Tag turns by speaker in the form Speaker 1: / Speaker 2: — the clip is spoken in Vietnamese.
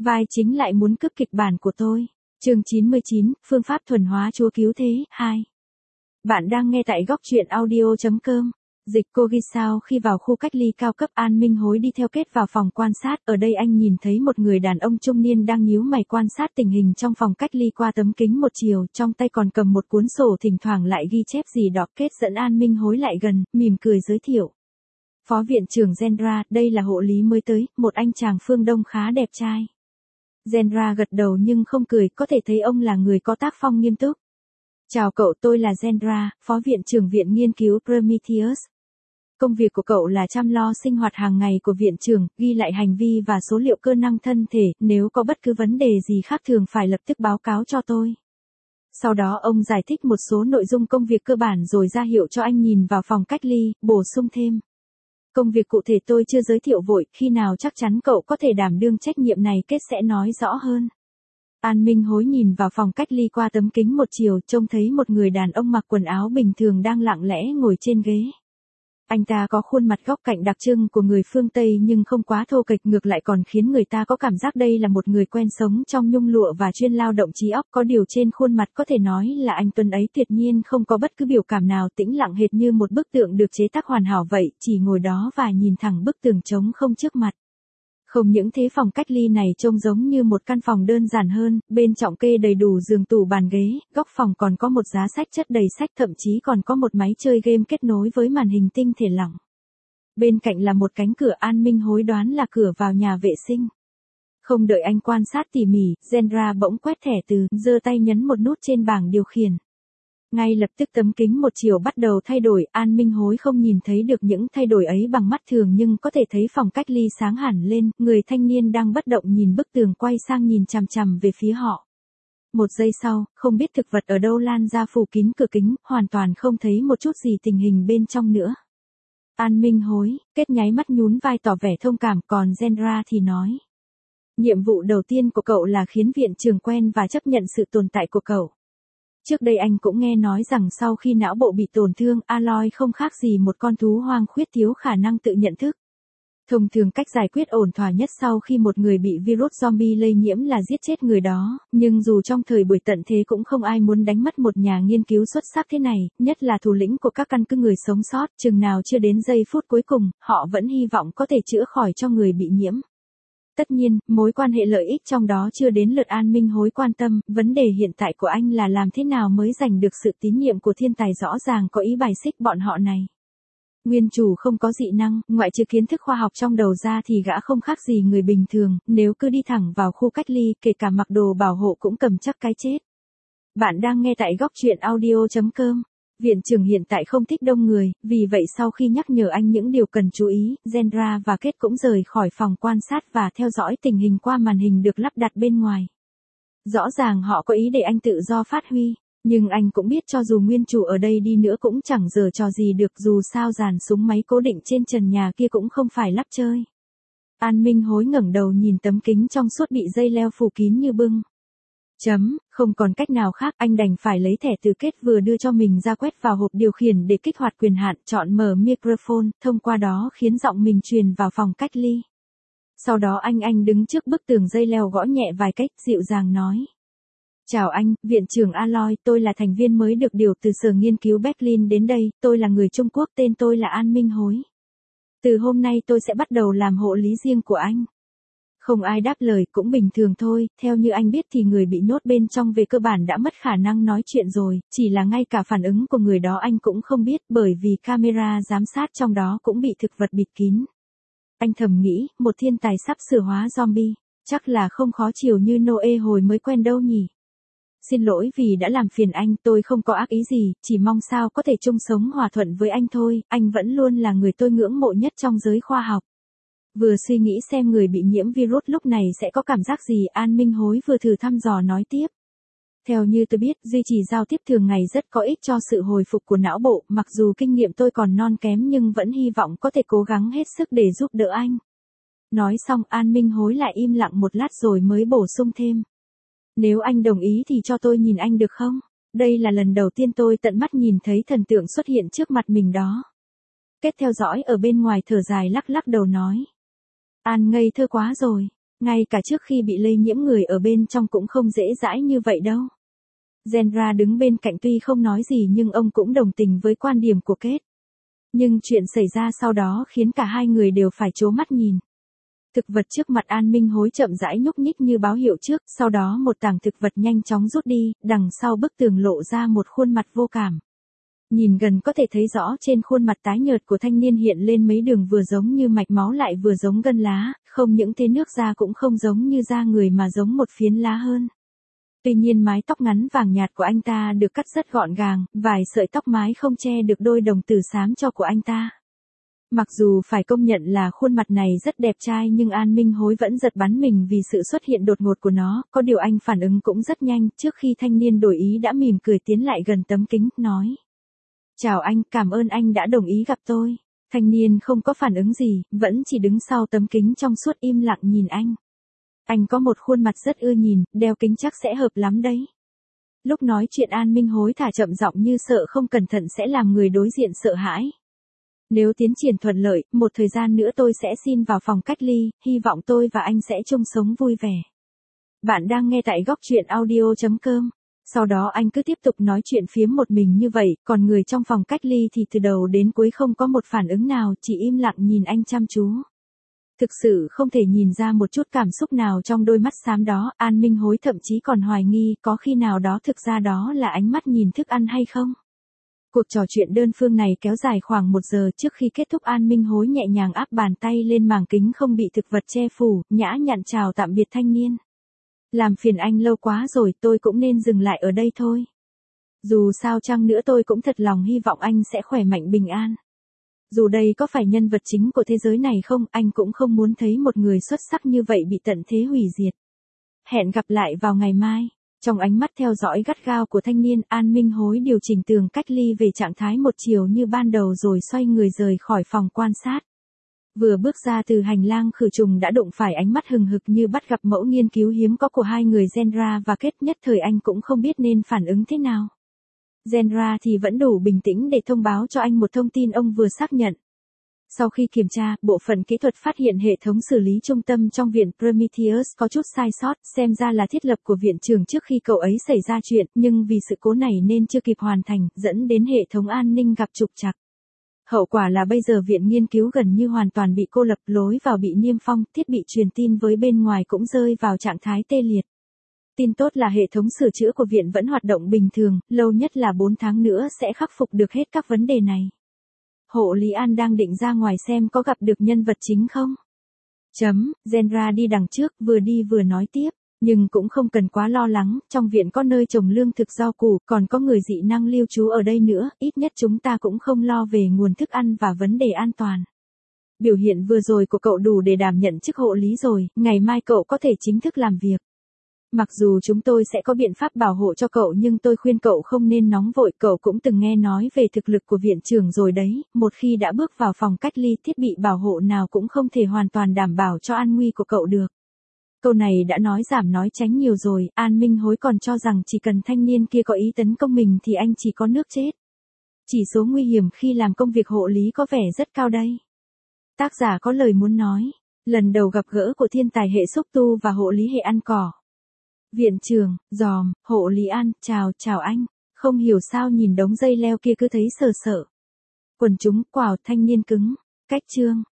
Speaker 1: Vai chính lại muốn cướp kịch bản của tôi. Chương 99, phương pháp thuần hóa Chúa cứu thế, 2. Bạn đang nghe tại góc truyện audio.com. Dịch Kogisao khi vào khu cách ly cao cấp An Minh Hối đi theo Kết vào phòng quan sát. Ở đây anh nhìn thấy một người đàn ông trung niên đang nhíu mày quan sát tình hình trong phòng cách ly qua tấm kính một chiều, trong tay còn cầm một cuốn sổ thỉnh thoảng lại ghi chép gì đó. Kết dẫn An Minh Hối lại gần, mỉm cười giới thiệu. Phó viện trưởng Gendra, đây là hộ lý mới tới, một anh chàng phương Đông khá đẹp trai. Gendra gật đầu nhưng không cười, có thể thấy ông là người có tác phong nghiêm túc. Chào cậu, tôi là Gendra, phó viện trưởng viện nghiên cứu Prometheus. Công việc của cậu là chăm lo sinh hoạt hàng ngày của viện trưởng, ghi lại hành vi và số liệu cơ năng thân thể, nếu có bất cứ vấn đề gì khác thường phải lập tức báo cáo cho tôi. Sau đó ông giải thích một số nội dung công việc cơ bản rồi ra hiệu cho anh nhìn vào phòng cách ly, bổ sung thêm. Công việc cụ thể tôi chưa giới thiệu vội, khi nào chắc chắn cậu có thể đảm đương trách nhiệm này Kết sẽ nói rõ hơn. An Minh Hối nhìn vào phòng cách ly qua tấm kính một chiều, trông thấy một người đàn ông mặc quần áo bình thường đang lặng lẽ ngồi trên ghế. Anh ta có khuôn mặt góc cạnh đặc trưng của người phương Tây nhưng không quá thô kệch, ngược lại còn khiến người ta có cảm giác đây là một người quen sống trong nhung lụa và chuyên lao động trí óc. Có điều trên khuôn mặt có thể nói là anh Tuấn ấy tuyệt nhiên không có bất cứ biểu cảm nào, tĩnh lặng hệt như một bức tượng được chế tác hoàn hảo vậy, chỉ ngồi đó và nhìn thẳng bức tường trống không trước mặt. Không những thế, phòng cách ly này trông giống như một căn phòng đơn giản hơn, bên trong kê đầy đủ giường tủ bàn ghế, góc phòng còn có một giá sách chất đầy sách, thậm chí còn có một máy chơi game kết nối với màn hình tinh thể lỏng. Bên cạnh là một cánh cửa. An Minh Hối đoán là cửa vào nhà vệ sinh. Không đợi anh quan sát tỉ mỉ, Gendra bỗng quét thẻ từ, giơ tay nhấn một nút trên bảng điều khiển. Ngay lập tức tấm kính một chiều bắt đầu thay đổi. An Minh Hối không nhìn thấy được những thay đổi ấy bằng mắt thường nhưng có thể thấy phòng cách ly sáng hẳn lên, người thanh niên đang bất động nhìn bức tường quay sang nhìn chằm chằm về phía họ. Một giây sau, không biết thực vật ở đâu lan ra phủ kín cửa kính, hoàn toàn không thấy một chút gì tình hình bên trong nữa. An Minh Hối, Kết nháy mắt nhún vai tỏ vẻ thông cảm, còn Gendra thì nói. Nhiệm vụ đầu tiên của cậu là khiến viện trưởng quen và chấp nhận sự tồn tại của cậu. Trước đây anh cũng nghe nói rằng sau khi não bộ bị tổn thương, Aloy không khác gì một con thú hoang khuyết thiếu khả năng tự nhận thức. Thông thường cách giải quyết ổn thỏa nhất sau khi một người bị virus zombie lây nhiễm là giết chết người đó, nhưng dù trong thời buổi tận thế cũng không ai muốn đánh mất một nhà nghiên cứu xuất sắc thế này, nhất là thủ lĩnh của các căn cứ người sống sót, chừng nào chưa đến giây phút cuối cùng, họ vẫn hy vọng có thể chữa khỏi cho người bị nhiễm. Tất nhiên, mối quan hệ lợi ích trong đó chưa đến lượt An Minh Hối quan tâm, vấn đề hiện tại của anh là làm thế nào mới giành được sự tín nhiệm của thiên tài rõ ràng có ý bài xích bọn họ này. Nguyên chủ không có dị năng, ngoại trừ kiến thức khoa học trong đầu ra thì gã không khác gì người bình thường, nếu cứ đi thẳng vào khu cách ly, kể cả mặc đồ bảo hộ cũng cầm chắc cái chết. Bạn đang nghe tại góc truyện audio.com. Viện trưởng hiện tại không thích đông người, vì vậy sau khi nhắc nhở anh những điều cần chú ý, Gendra và Kết cũng rời khỏi phòng quan sát và theo dõi tình hình qua màn hình được lắp đặt bên ngoài. Rõ ràng họ có ý để anh tự do phát huy, nhưng anh cũng biết cho dù nguyên chủ ở đây đi nữa cũng chẳng giở trò gì được, dù sao dàn súng máy cố định trên trần nhà kia cũng không phải lắp chơi. An Minh Hối ngẩng đầu nhìn tấm kính trong suốt bị dây leo phủ kín như bưng. Không còn cách nào khác, anh đành phải lấy thẻ từ Kết vừa đưa cho mình ra quét vào hộp điều khiển để kích hoạt quyền hạn, chọn mở microphone, thông qua đó khiến giọng mình truyền vào phòng cách ly. Sau đó anh đứng trước bức tường dây leo gõ nhẹ vài cách, dịu dàng nói. Chào anh, viện trưởng Aloy, tôi là thành viên mới được điều từ sở nghiên cứu Berlin đến đây, tôi là người Trung Quốc, tên tôi là An Minh Hối. Từ hôm nay tôi sẽ bắt đầu làm hộ lý riêng của anh. Không ai đáp lời, cũng bình thường thôi, theo như anh biết thì người bị nhốt bên trong về cơ bản đã mất khả năng nói chuyện rồi, chỉ là ngay cả phản ứng của người đó anh cũng không biết bởi vì camera giám sát trong đó cũng bị thực vật bịt kín. Anh thầm nghĩ, một thiên tài sắp sửa hóa zombie, chắc là không khó chịu như Noe hồi mới quen đâu nhỉ. Xin lỗi vì đã làm phiền anh, tôi không có ác ý gì, chỉ mong sao có thể chung sống hòa thuận với anh thôi, anh vẫn luôn là người tôi ngưỡng mộ nhất trong giới khoa học. Vừa suy nghĩ xem người bị nhiễm virus lúc này sẽ có cảm giác gì, An Minh Hối vừa thử thăm dò nói tiếp. Theo như tôi biết, duy trì giao tiếp thường ngày rất có ích cho sự hồi phục của não bộ, mặc dù kinh nghiệm tôi còn non kém nhưng vẫn hy vọng có thể cố gắng hết sức để giúp đỡ anh. Nói xong, An Minh Hối lại im lặng một lát rồi mới bổ sung thêm. Nếu anh đồng ý thì cho tôi nhìn anh được không? Đây là lần đầu tiên tôi tận mắt nhìn thấy thần tượng xuất hiện trước mặt mình đó. Kết theo dõi ở bên ngoài thở dài lắc lắc đầu nói. An ngây thơ quá rồi. Ngay cả trước khi bị lây nhiễm người ở bên trong cũng không dễ dãi như vậy đâu. Genra đứng bên cạnh tuy không nói gì nhưng ông cũng đồng tình với quan điểm của Kate. Nhưng chuyện xảy ra sau đó khiến cả hai người đều phải trố mắt nhìn. Thực vật trước mặt An Minh Hối chậm rãi nhúc nhích như báo hiệu trước, sau đó một tảng thực vật nhanh chóng rút đi, đằng sau bức tường lộ ra một khuôn mặt vô cảm. Nhìn gần có thể thấy rõ trên khuôn mặt tái nhợt của thanh niên hiện lên mấy đường vừa giống như mạch máu lại vừa giống gân lá, không những thế nước da cũng không giống như da người mà giống một phiến lá hơn. Tuy nhiên mái tóc ngắn vàng nhạt của anh ta được cắt rất gọn gàng, vài sợi tóc mái không che được đôi đồng tử xám cho của anh ta. Mặc dù phải công nhận là khuôn mặt này rất đẹp trai nhưng An Minh Hối vẫn giật bắn mình vì sự xuất hiện đột ngột của nó, có điều anh phản ứng cũng rất nhanh, trước khi thanh niên đổi ý đã mỉm cười tiến lại gần tấm kính, nói. Chào anh, cảm ơn anh đã đồng ý gặp tôi. Thanh niên không có phản ứng gì, vẫn chỉ đứng sau tấm kính trong suốt im lặng nhìn anh. Anh có một khuôn mặt rất ưa nhìn, đeo kính chắc sẽ hợp lắm đấy. Lúc nói chuyện An Minh Hối thả chậm giọng như sợ không cẩn thận sẽ làm người đối diện sợ hãi. Nếu tiến triển thuận lợi, một thời gian nữa tôi sẽ xin vào phòng cách ly, hy vọng tôi và anh sẽ chung sống vui vẻ. Bạn đang nghe tại góc truyện audio.com. Sau đó anh cứ tiếp tục nói chuyện phiếm một mình như vậy, còn người trong phòng cách ly thì từ đầu đến cuối không có một phản ứng nào, chỉ im lặng nhìn anh chăm chú. Thực sự không thể nhìn ra một chút cảm xúc nào trong đôi mắt xám đó, An Minh Hối thậm chí còn hoài nghi có khi nào đó thực ra đó là ánh mắt nhìn thức ăn hay không. Cuộc trò chuyện đơn phương này kéo dài khoảng 1 giờ, trước khi kết thúc An Minh Hối nhẹ nhàng áp bàn tay lên màng kính không bị thực vật che phủ, nhã nhặn chào tạm biệt thanh niên. Làm phiền anh lâu quá rồi, tôi cũng nên dừng lại ở đây thôi. Dù sao chăng nữa tôi cũng thật lòng hy vọng anh sẽ khỏe mạnh bình an. Dù đây có phải nhân vật chính của thế giới này không, anh cũng không muốn thấy một người xuất sắc như vậy bị tận thế hủy diệt. Hẹn gặp lại vào ngày mai. Trong ánh mắt theo dõi gắt gao của thanh niên, An Minh Hối điều chỉnh tường cách ly về trạng thái một chiều như ban đầu rồi xoay người rời khỏi phòng quan sát. Vừa bước ra từ hành lang khử trùng đã đụng phải ánh mắt hừng hực như bắt gặp mẫu nghiên cứu hiếm có của hai người Genra và Kate, nhất thời anh cũng không biết nên phản ứng thế nào. Genra thì vẫn đủ bình tĩnh để thông báo cho anh một thông tin ông vừa xác nhận. Sau khi kiểm tra, bộ phận kỹ thuật phát hiện hệ thống xử lý trung tâm trong viện Prometheus có chút sai sót, xem ra là thiết lập của viện trưởng trước khi cậu ấy xảy ra chuyện, nhưng vì sự cố này nên chưa kịp hoàn thành, dẫn đến hệ thống an ninh gặp trục trặc. Hậu quả là bây giờ viện nghiên cứu gần như hoàn toàn bị cô lập, lối vào bị niêm phong, thiết bị truyền tin với bên ngoài cũng rơi vào trạng thái tê liệt. Tin tốt là hệ thống sửa chữa của viện vẫn hoạt động bình thường, lâu nhất là 4 tháng nữa sẽ khắc phục được hết các vấn đề này. Hộ lý An đang định ra ngoài xem có gặp được nhân vật chính không? Genra đi đằng trước, vừa đi vừa nói tiếp. Nhưng cũng không cần quá lo lắng, trong viện có nơi trồng lương thực rau củ, còn có người dị năng lưu trú ở đây nữa, ít nhất chúng ta cũng không lo về nguồn thức ăn và vấn đề an toàn. Biểu hiện vừa rồi của cậu đủ để đảm nhận chức hộ lý rồi, ngày mai cậu có thể chính thức làm việc. Mặc dù chúng tôi sẽ có biện pháp bảo hộ cho cậu nhưng tôi khuyên cậu không nên nóng vội, cậu cũng từng nghe nói về thực lực của viện trưởng rồi đấy, một khi đã bước vào phòng cách ly thiết bị bảo hộ nào cũng không thể hoàn toàn đảm bảo cho an nguy của cậu được. Câu này đã nói giảm nói tránh nhiều rồi, An Minh Hối còn cho rằng chỉ cần thanh niên kia có ý tấn công mình thì anh chỉ có nước chết. Chỉ số nguy hiểm khi làm công việc hộ lý có vẻ rất cao đây. Tác giả có lời muốn nói, lần đầu gặp gỡ của thiên tài hệ xúc tu và hộ lý hệ ăn cỏ. Viện trưởng, hộ lý An, chào anh, không hiểu sao nhìn đống dây leo kia cứ thấy sợ sợ. Quần chúng, thanh niên cứng, cách chương.